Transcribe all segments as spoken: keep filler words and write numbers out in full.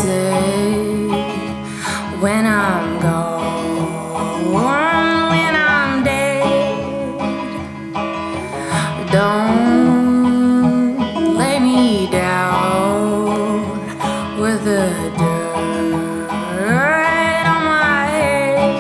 say when I'm gone, when I'm dead. Don't lay me down with the dirt on my head.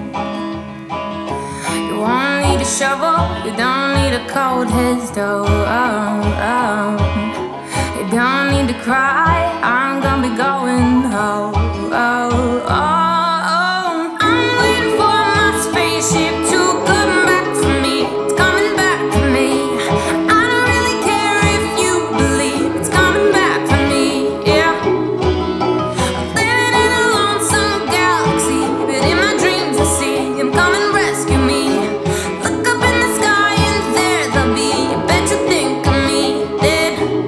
You won't need a shovel, you don't need a cold head stove. Oh, oh. You don't need to cry, I'm gonna be going home. Oh, oh, oh. I'm waiting for my spaceship to come back for me. It's coming back for me. I don't really care if you believe it's coming back for me. Yeah. I'm living in a lonesome galaxy, but in my dreams I see him come and rescue me. Look up in the sky and there they'll be. I bet you think of me dead.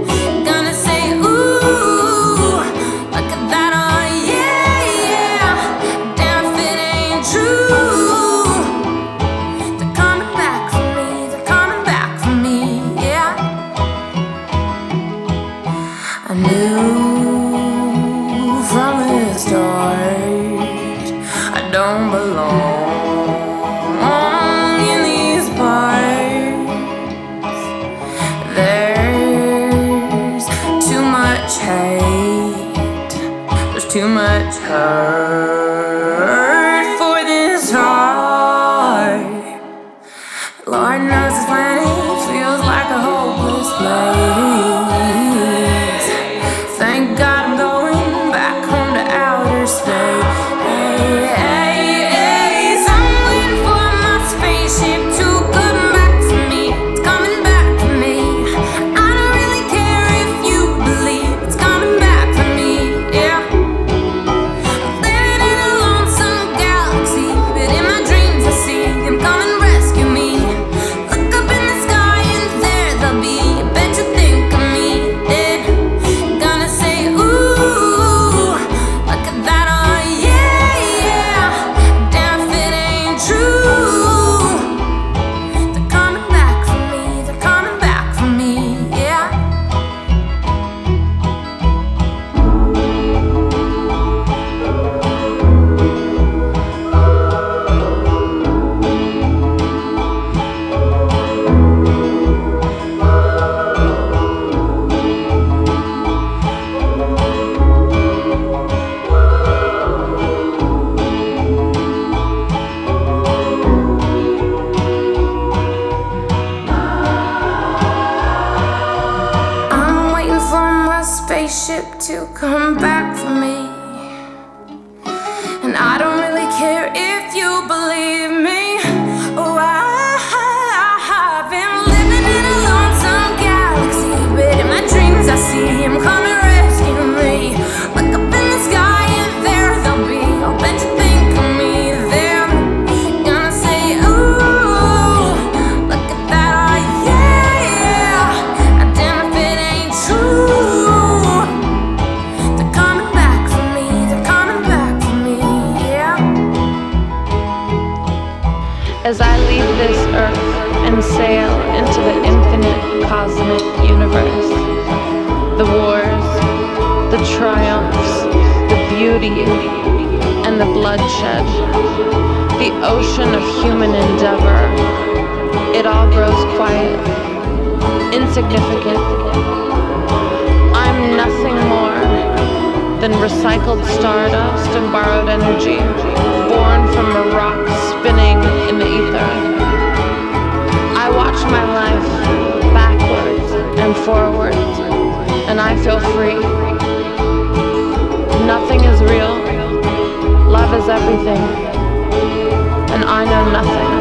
I knew from the start I don't belong in these parts. There's too much hate, there's too much hurt for this heart. Lord knows this planet feels like a hopeless place. Thank God I'm going back home to outer space. Hey, hey, hey. So I'm waiting for my spaceship to come back for me. It's coming back for me. I don't really care if you believe it's coming back for me. Yeah. I'm living in a lonesome galaxy, but in my dreams I see him come and rescue me. Look up in the sky and there they'll be. I bet you think of me dead. Spaceship to come back for me, and I don't really care if you believe me. Oh, I, I've been living in a lonesome galaxy, but in my dreams I see him come and rescue me. Look up in the sky and there they'll be. I'll bet you think of me there. Gonna say, ooh, look at that, oh yeah, yeah. Damn if it ain't true. As I leave this earth and sail into the infinite cosmic universe, the wars, the triumphs, the beauty, and the bloodshed, the ocean of human endeavor, it all grows quiet, insignificant. I'm nothing more than recycled stardust and borrowed energy, born from a rock spinning in the ether. I watch my life backwards and forwards, and I feel free. Nothing is real, love is everything, and I know nothing.